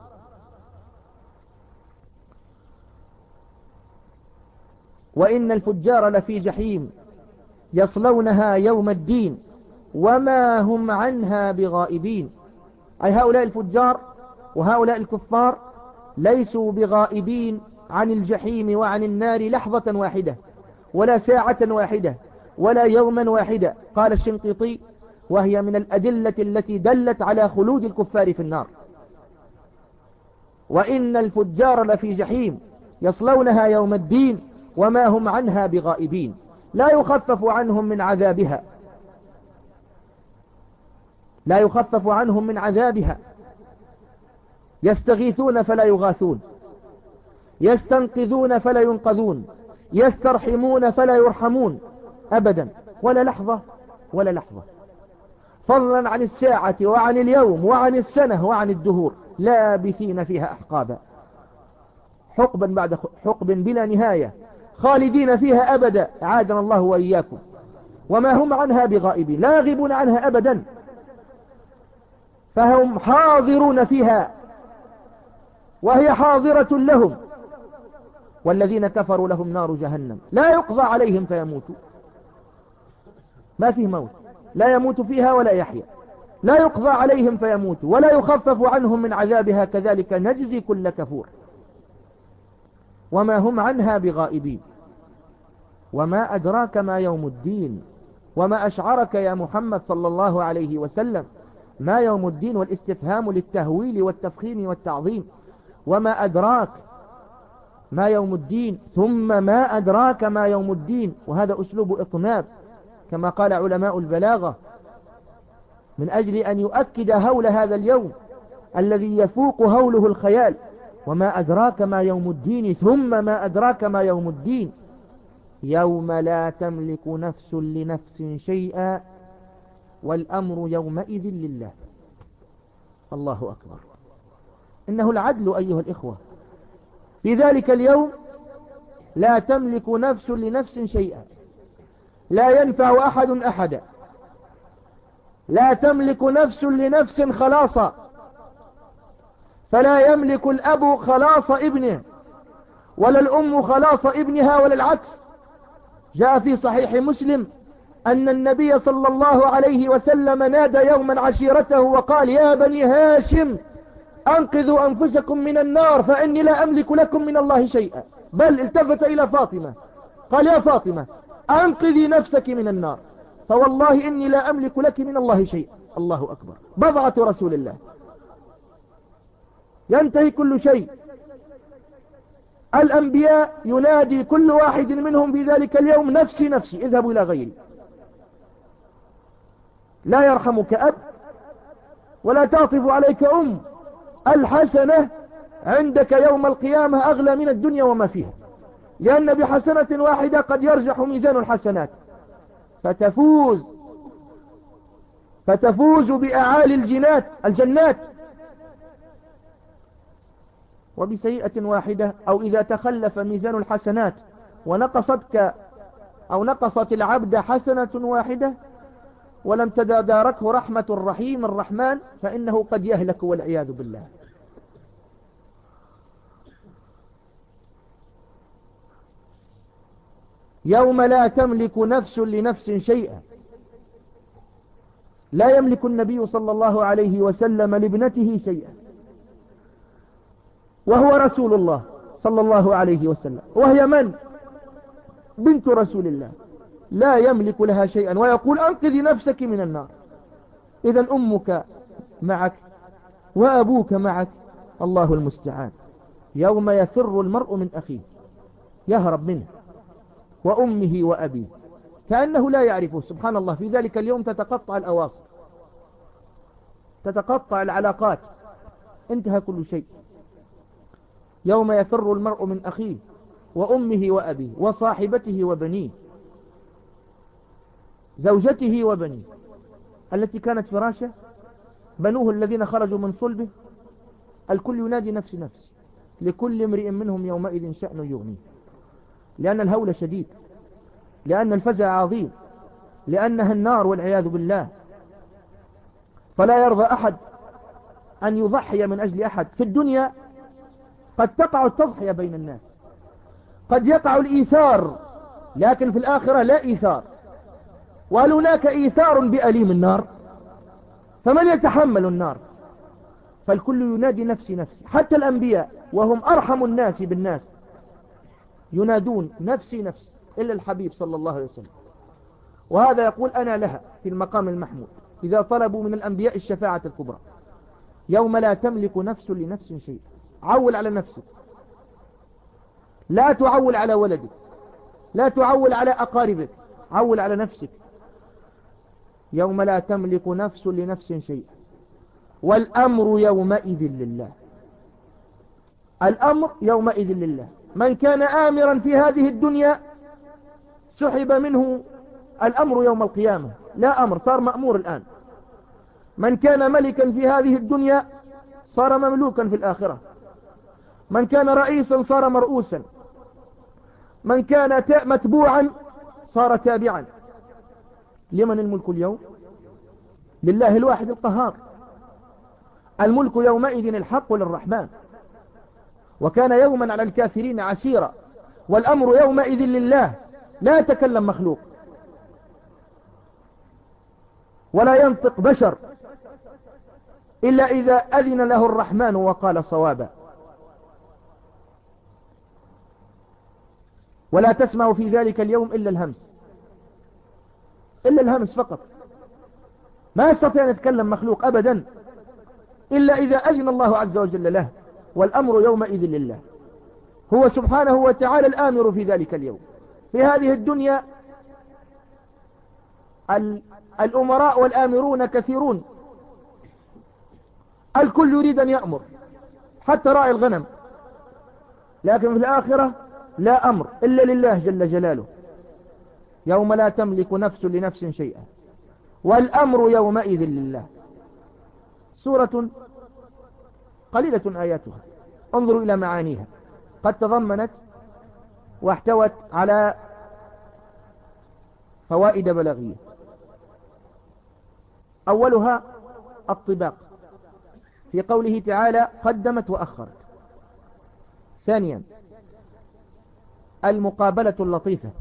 وإن الفجار لفي جحيم يصلونها يوم الدين وما هم عنها بغائبين. أي هؤلاء الفجار وهؤلاء الكفار ليسوا بغائبين عن الجحيم وعن النار لحظة واحدة ولا ساعة واحدة ولا يوما واحدة. قال الشنقيطي: وهي من الأدلة التي دلت على خلود الكفار في النار. وإن الفجار لفي جحيم يصلونها يوم الدين وما هم عنها بغائبين، لا يخفف عنهم من عذابها، لا يخفف عنهم من عذابها. يستغيثون فلا يغاثون، يستنقذون فلا ينقذون، يسترحمون فلا يرحمون أبدا، ولا لحظة ولا لحظة، فضلا عن الساعة وعن اليوم وعن السنة وعن الدهور، لابثين فيها أحقابا، حقبا بعد حقب بلا نهاية، خالدين فيها أبدا، عادنا الله وإياكم. وما هم عنها بغائبين، لا يغيبون عنها أبدا، فهم حاضرون فيها وهي حاضرة لهم. والذين كفروا لهم نار جهنم لا يقضى عليهم فيموتوا، ما فيه موت، لا يموت فيها ولا يحيا، لا يقضى عليهم فيموتوا ولا يخفف عنهم من عذابها، كذلك نجزي كل كفور. وما هم عنها بغائبين. وما أدراك ما يوم الدين، وما أشعرك يا محمد صلى الله عليه وسلم ما يوم الدين، والاستفهام للتهويل والتفخيم والتعظيم. وما أدراك ما يوم الدين ثم ما أدراك ما يوم الدين، وهذا أسلوب إطناب كما قال علماء البلاغة، من أجل أن يؤكد هول هذا اليوم الذي يفوق هوله الخيال. وما أدراك ما يوم الدين ثم ما أدراك ما يوم الدين، يوم لا تملك نفس لنفس شيئا والأمر يومئذ لله. الله أكبر. إنه العدل أيها الإخوة. في ذلك اليوم لا تملك نفس لنفس شيئا، لا ينفع أحد أحدا، لا تملك نفس لنفس خلاصا، فلا يملك الأب خلاص ابنه ولا الأم خلاص ابنها ولا العكس. جاء في صحيح مسلم أن النبي صلى الله عليه وسلم نادى يوما عشيرته وقال: يا بني هاشم أنقذوا أنفسكم من النار فإني لا أملك لكم من الله شيئا. بل التفت إلى فاطمة قال: يا فاطمة أنقذي نفسك من النار فوالله إني لا أملك لك من الله شيئا. الله أكبر. بضعة رسول الله. ينتهي كل شيء. الأنبياء ينادي كل واحد منهم في ذلك اليوم: نفسي نفسي، اذهبوا إلى غيري. لا يرحمك أب ولا تعطف عليك أم. الحسنة عندك يوم القيامة أغلى من الدنيا وما فيها، لأن بحسنة واحدة قد يرجح ميزان الحسنات فتفوز فتفوز بأعالي الجنات الجنات، وبسيئة واحدة أو إذا تخلف ميزان الحسنات ونقصتك أو نقصت العبد حسنة واحدة ولم تداركه رحمة الرحيم الرحمن فإنه قد يهلك والعياذ بالله. يوم لا تملك نفس لنفس شيئا. لا يملك النبي صلى الله عليه وسلم لابنته شيئا وهو رسول الله صلى الله عليه وسلم، وهي من؟ بنت رسول الله. لا يملك لها شيئا ويقول: أنقذي نفسك من النار. إذن أمك معك وأبوك معك. الله المستعان. يوم يفر المرء من أخيه، يهرب منه، وأمه وأبيه كأنه لا يعرفه. سبحان الله. في ذلك اليوم تتقطع الأواصر، تتقطع العلاقات، انتهى كل شيء. يوم يفر المرء من أخيه وأمه وأبيه وصاحبته وبنيه، زوجته وبنيه التي كانت فراشه، بنوه الذين خرجوا من صلبه. الكل ينادي نفسي نفسي، لكل امرئ منهم يومئذ شأن يغنيه، لأن الهول شديد، لأن الفزع عظيم، لأنها النار والعياذ بالله. فلا يرضى أحد أن يضحي من أجل أحد. في الدنيا قد تقع التضحية بين الناس، قد يقع الإيثار، لكن في الآخرة لا إيثار. وهل هناك إيثار بأليم النار؟ فمن يتحمل النار؟ فالكل ينادي نفسي نفسي. حتى الأنبياء وهم أرحم الناس بالناس ينادون نفسي نفسي، إلا الحبيب صلى الله عليه وسلم. وهذا يقول: أنا لها في المقام المحمود إذا طلبوا من الأنبياء الشفاعة الكبرى. يوم لا تملك نفس لنفس شيئا. عول على نفسك، لا تعول على ولدك، لا تعول على أقاربك، عول على نفسك. يوم لا تملك نفس لنفس شيئا والأمر يومئذ لله. الأمر يومئذ لله. من كان آمرا في هذه الدنيا سحب منه الأمر يوم القيامة، لا أمر، صار مأمور الآن. من كان ملكا في هذه الدنيا صار مملوكا في الآخرة. من كان رئيسا صار مرؤوسا. من كان متبوعا صار تابعا. لمن الملك اليوم؟ لله الواحد القهار. الملك يومئذ الحق للرحمن. وكان يوما على الكافرين عسيرا. والأمر يومئذ لله. لا يتكلم مخلوق ولا ينطق بشر إلا إذا أذن له الرحمن وقال صوابا. ولا تسمع في ذلك اليوم إلا الهمس، إلا الهمس فقط. ما يستطيع أن يتكلم مخلوق أبدا إلا إذا أذن الله عز وجل له. والأمر يومئذ لله. هو سبحانه وتعالى الآمر في ذلك اليوم. في هذه الدنيا الأمراء والآمرون كثيرون، الكل يريد أن يأمر حتى راعي الغنم، لكن في الآخرة لا أمر إلا لله جل جلاله. يوم لا تملك نفس لنفس شيئا والأمر يومئذ لله. سورة قليلة آياتها، انظروا إلى معانيها، قد تضمنت واحتوت على فوائد بلاغية. أولها الطباق في قوله تعالى قدمت وأخرت. ثانيا المقابلة اللطيفة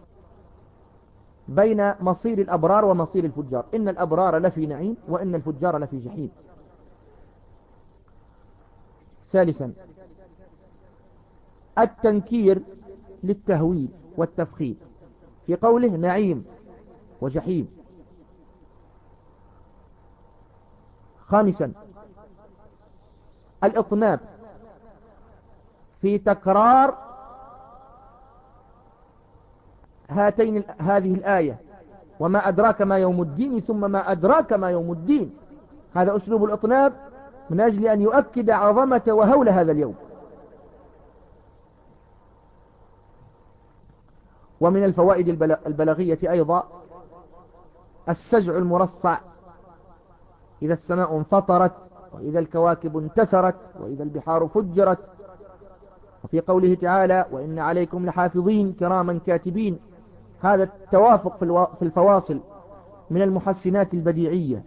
بين مصير الأبرار ومصير الفجار، إن الأبرار لفي نعيم وإن الفجار لفي جحيم. ثالثا التنكير للتهويل والتفخيم في قوله نعيم وجحيم. خامسا الإطناب في تكرار هاتين هذه الآية وما أدراك ما يوم الدين ثم ما أدراك ما يوم الدين. هذا أسلوب الإطناب من أجل أن يؤكد عظمة وهول هذا اليوم. ومن الفوائد البلاغية أيضا السجع المرصع، إذا السماء انفطرت وإذا الكواكب انتثرت وإذا البحار فجرت. وفي قوله تعالى وإن عليكم لحافظين كراما كاتبين، هذا التوافق في الفواصل من المحسنات البديعية.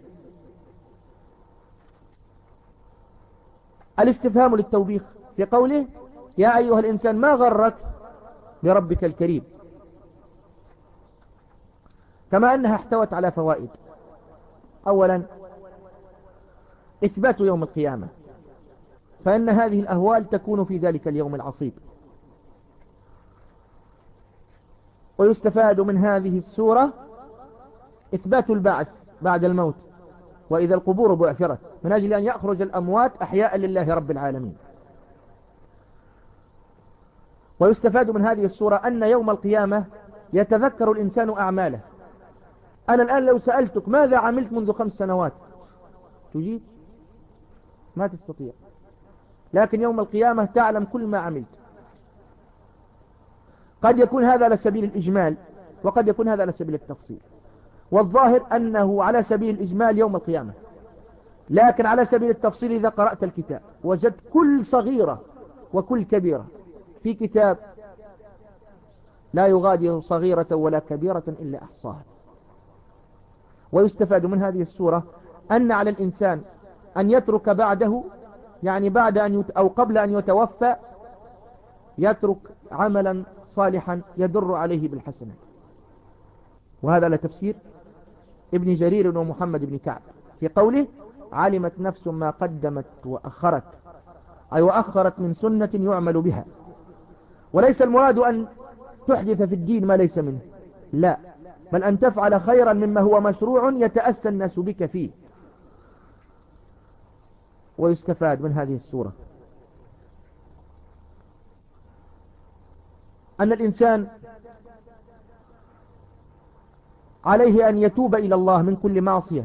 الاستفهام للتوبيخ في قوله يا أيها الإنسان ما غرك بربك الكريم، كما أنها احتوت على فوائد. أولا إثبات يوم القيامة، فإن هذه الأهوال تكون في ذلك اليوم العصيب. ويستفاد من هذه السورة إثبات البعث بعد الموت وإذا القبور بعثرت، من أجل أن يخرج الأموات أحياء لله رب العالمين. ويستفاد من هذه السورة أن يوم القيامة يتذكر الإنسان أعماله. أنا الآن لو سألتك ماذا عملت منذ خمس سنوات تجيب؟ ما تستطيع. لكن يوم القيامة تعلم كل ما عملت. قد يكون هذا على سبيل الإجمال وقد يكون هذا على سبيل التفصيل، والظاهر أنه على سبيل الإجمال يوم القيامة، لكن على سبيل التفصيل إذا قرأت الكتاب وجدت كل صغيرة وكل كبيرة في كتاب لا يغادر صغيرة ولا كبيرة إلا أحصاها. ويستفاد من هذه السورة أن على الإنسان أن يترك بعده، يعني بعد أن يت... أو قبل أن يتوفى يترك عملا صالحا يدر عليه بالحسنات. وهذا لتفسير ابن جرير ومحمد بن كعب في قوله علمت نفس ما قدمت وأخرت، أي وأخرت من سنة يعمل بها. وليس المراد أن تحدث في الدين ما ليس منه، لا، بل أن تفعل خيرا مما هو مشروع يتأسى الناس بك فيه. ويستفاد من هذه السورة أن الإنسان عليه أن يتوب إلى الله من كل معصية،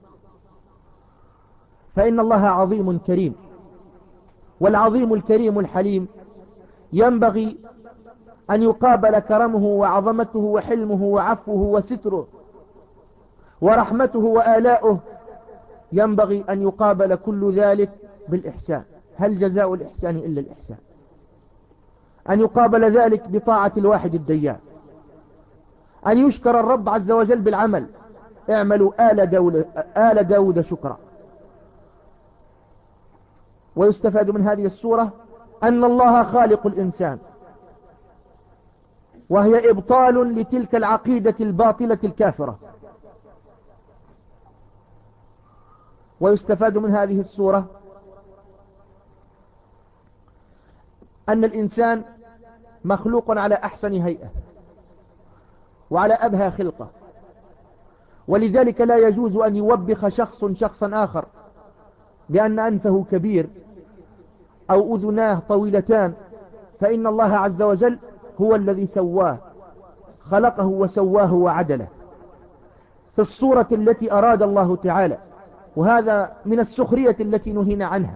فإن الله عظيم كريم، والعظيم الكريم الحليم ينبغي أن يقابل كرمه وعظمته وحلمه وعفوه وستره ورحمته وآلاؤه، ينبغي أن يقابل كل ذلك بالإحسان. هل جزاء الإحسان إلا الإحسان؟ أن يقابل ذلك بطاعة الواحد الديان، أن يشكر الرب عز وجل بالعمل، اعملوا آل داود, آل داود شكرا. ويستفاد من هذه السورة أن الله خالق الإنسان، وهي إبطال لتلك العقيدة الباطلة الكافرة. ويستفاد من هذه السورة أن الإنسان مخلوق على أحسن هيئة وعلى أبهى خلقة، ولذلك لا يجوز أن يوبخ شخص شخصا آخر بأن أنفه كبير أو أذناه طويلتان، فإن الله عز وجل هو الذي سواه، خلقه وسواه وعدله في الصورة التي أراد الله تعالى، وهذا من السخرية التي نهينا عنها.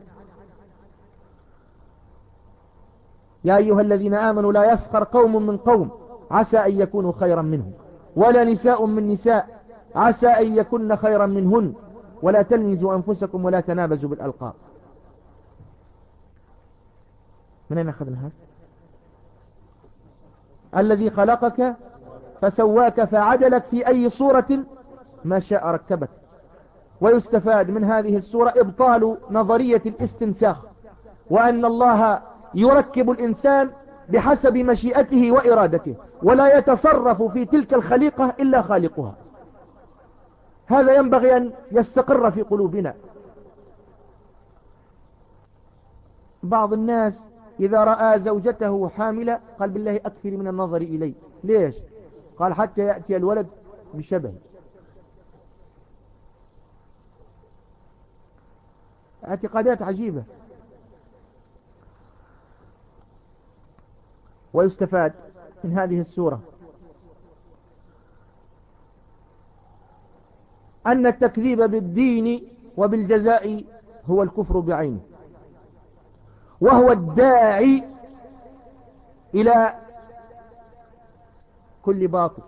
يا أيها الذين آمنوا لا يسخر قوم من قوم عسى أن يكونوا خيرا منهم ولا نساء من نساء عسى أن يكن خيرا منهن ولا تلمزوا أنفسكم ولا تنابزوا بالألقاب. من أين أخذنا هذا؟ الذي خلقك فسواك فعدلك في أي صورة ما شاء ركبك. ويستفاد من هذه السورة إبطال نظرية الاستنساخ، وأن الله يركب الإنسان بحسب مشيئته وإرادته، ولا يتصرف في تلك الخليقة إلا خالقها. هذا ينبغي أن يستقر في قلوبنا. بعض الناس إذا رأى زوجته حاملة قال بالله أكثر من النظر إلي. ليش؟ قال حتى يأتي الولد بشبه. اعتقادات عجيبة. ويستفاد من هذه السورة أن التكذيب بالدين وبالجزاء هو الكفر بعينه، وهو الداعي إلى كل باطل.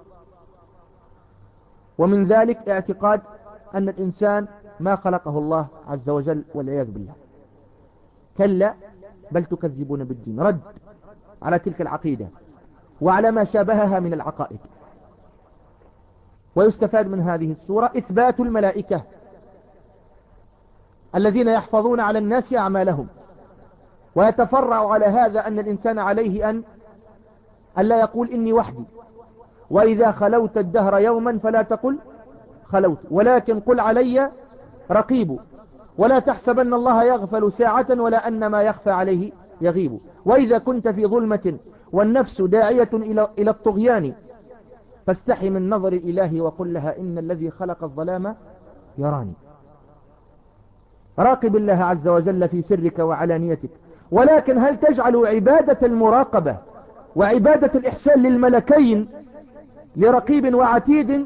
ومن ذلك اعتقاد أن الإنسان ما خلقه الله عز وجل والعياذ بالله. كلا بل تكذبون بالدين، رد على تلك العقيدة وعلى ما شابهها من العقائد. ويستفاد من هذه السورة إثبات الملائكة الذين يحفظون على الناس أعمالهم. ويتفرع على هذا أن الإنسان عليه أن ألا يقول إني وحدي، وإذا خلوت الدهر يوما فلا تقل خلوت، ولكن قل علي رقيب، ولا تحسبن الله يغفل ساعة ولا أن ما يخفى عليه يغيب. وإذا كنت في ظلمة والنفس داعية إلى الطغيان فاستحي من نظر الإله وقل لها إن الذي خلق الظلام يراني. راقب الله عز وجل في سرك وعلانيتك. ولكن هل تجعل عبادة المراقبة وعبادة الإحسان للملكين لرقيب وعتيد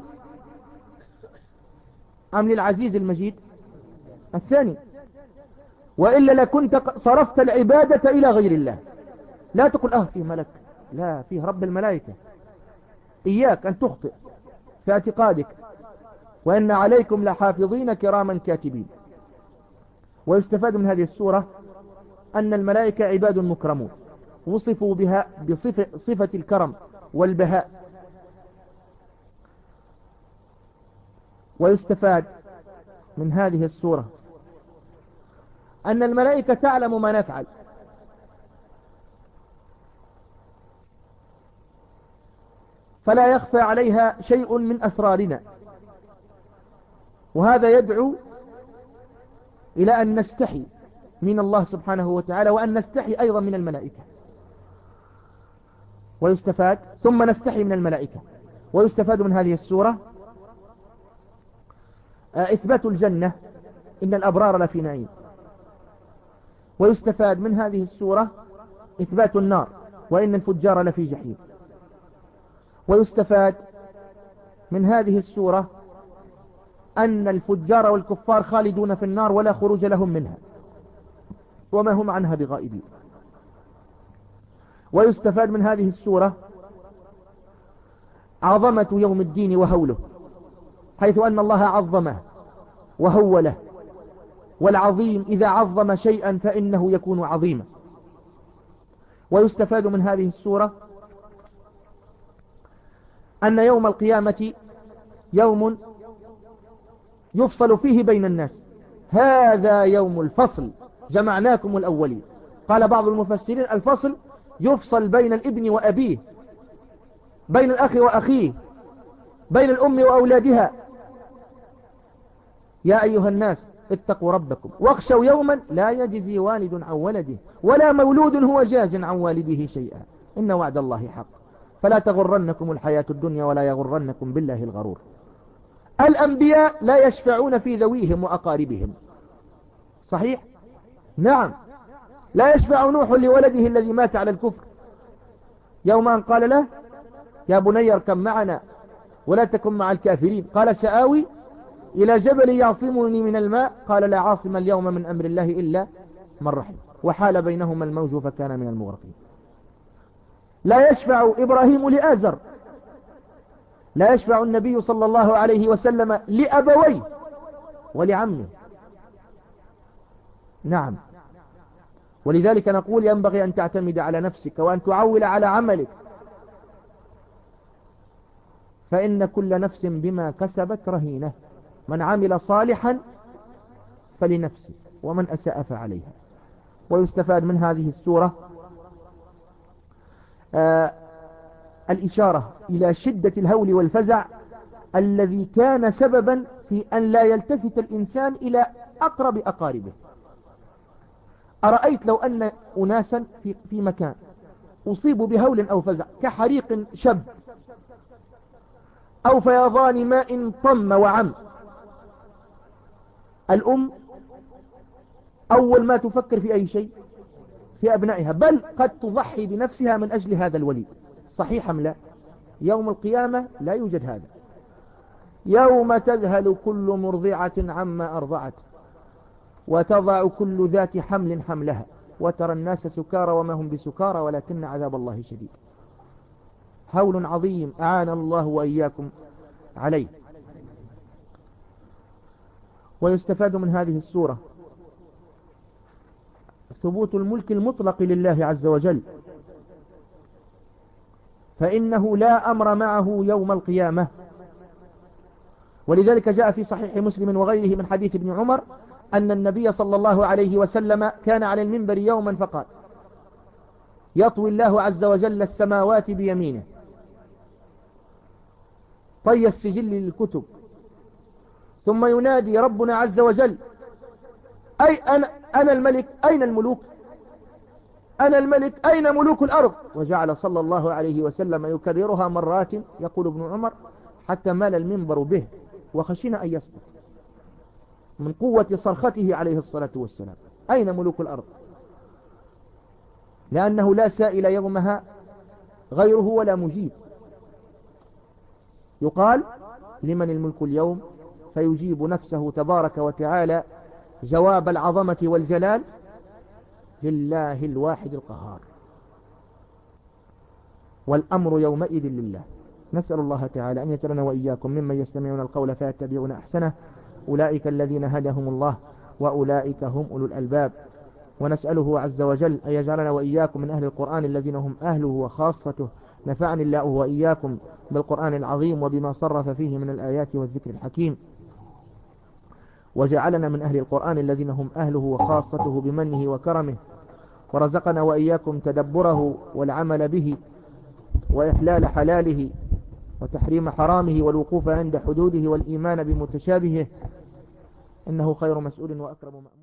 أم للعزيز المجيد؟ الثاني. وإلا لكنت صرفت العبادة إلى غير الله. لا تقول آه فيه ملك، لا، فيه رب الملائكة. إياك أن تخطئ في اعتقادك. وإن عليكم لحافظين كراما كاتبين. ويستفاد من هذه السورة أن الملائكة عباد مكرمون، وصفوا بها بصفة صفة الكرم والبهاء. ويستفاد من هذه السورة أن الملائكة تعلم ما نفعل، فلا يخفى عليها شيء من أسرارنا. وهذا يدعو إلى أن نستحي من الله سبحانه وتعالى، وأن نستحي أيضا من الملائكة. ويستفاد ثم نستحي من الملائكة. ويستفاد من هذه السورة إثبات الجنة، إن الأبرار لفي نعيم. ويستفاد من هذه السورة إثبات النار، وإن الفجار لفي جحيم. ويستفاد من هذه السورة أن الفجار والكفار خالدون في النار ولا خروج لهم منها، وما هم عنها بغائبين. ويستفاد من هذه السورة عظمة يوم الدين وهوله، حيث أن الله عظمه وهوله، والعظيم إذا عظم شيئا فإنه يكون عظيما. ويستفاد من هذه السورة أن يوم القيامة يوم يفصل فيه بين الناس، هذا يوم الفصل جمعناكم الأولين. قال بعض المفسرين الفصل يفصل بين الابن وأبيه، بين الأخ وأخيه، بين الأم وأولادها. يا أيها الناس اتقوا ربكم واخشوا يوما لا يجزي والد عن ولده ولا مولود هو جاز عن والده شيئا إن وعد الله حق فلا تغرنكم الحياة الدنيا ولا يغرنكم بالله الغرور. الأنبياء لا يشفعون في ذويهم وأقاربهم، صحيح؟ نعم. لا يشفع نوح لولده الذي مات على الكفر يوم أن قال له يا بني اركب معنا ولا تكن مع الكافرين، قال سآوي إلى جبل يعصمني من الماء، قال لا عاصم اليوم من أمر الله إلا من رحم، وحال بينهما الموج فكان من المغرقين. لا يشفع إبراهيم لآزر لا يشفع النبي صلى الله عليه وسلم لأبويه ولعمه. نعم. ولذلك نقول ينبغي أن تعتمد على نفسك وأن تعول على عملك، فإن كل نفس بما كسبت رهينة، من عمل صالحا فلنفسه ومن أساء فعليها. ويستفاد من هذه السورة آه الإشارة إلى شدة الهول والفزع الذي كان سببا في أن لا يلتفت الإنسان إلى أقرب أقاربه. أرأيت لو أن أناسا في, في مكان أصيبوا بهول أو فزع كحريق شب أو فيضان ماء طم وعم، الأم أول ما تفكر في أي شيء؟ في أبنائها، بل قد تضحي بنفسها من أجل هذا الوليد. صحيح أم لا؟ يوم القيامة لا يوجد هذا. يوم تذهل كل مرضعة عما أرضعت وتضع كل ذات حمل حملها وترى الناس سكارى وما هم بسكارى ولكن عذاب الله شديد. هول عظيم أعان الله وإياكم عليه. ويستفاد من هذه السورة ثبوت الملك المطلق لله عز وجل، فإنه لا أمر معه يوم القيامة. ولذلك جاء في صحيح مسلم وغيره من حديث ابن عمر أن النبي صلى الله عليه وسلم كان على المنبر يوما فقال: يطوي الله عز وجل السماوات بيمينه طي السجل للكتب، ثم ينادي ربنا عز وجل: أي أنا, أنا الملك أين الملوك؟ أنا الملك أين ملوك الأرض؟ وجعل صلى الله عليه وسلم يكررها مرات، يقول ابن عمر: حتى مال المنبر به وخشينا أن يسقط من قوة صرخته عليه الصلاة والسلام: أين ملوك الأرض؟ لأنه لا سائل يومها غيره ولا مجيب. يقال: لمن الملك اليوم؟ فيجيب نفسه تبارك وتعالى جواب العظمة والجلال: لله الواحد القهار. والأمر يومئذ لله. نسأل الله تعالى أن يجعلنا وإياكم ممن يستمعون القول فيتبعون أحسنه، أولئك الذين هداهم الله وأولئك هم أولو الألباب. ونسأله عز وجل أن يجعلنا وإياكم من أهل القرآن الذين هم أهله وخاصته. نفعني الله وإياكم بالقرآن العظيم وبما صرف فيه من الآيات والذكر الحكيم، وجعلنا من أهل القرآن الذين هم أهله وخاصته بمنه وكرمه، ورزقنا وإياكم تدبره والعمل به وإحلال حلاله وتحريم حرامه والوقوف عند حدوده والإيمان بمتشابهه، إنه خير مسؤول وأكرم مأمون.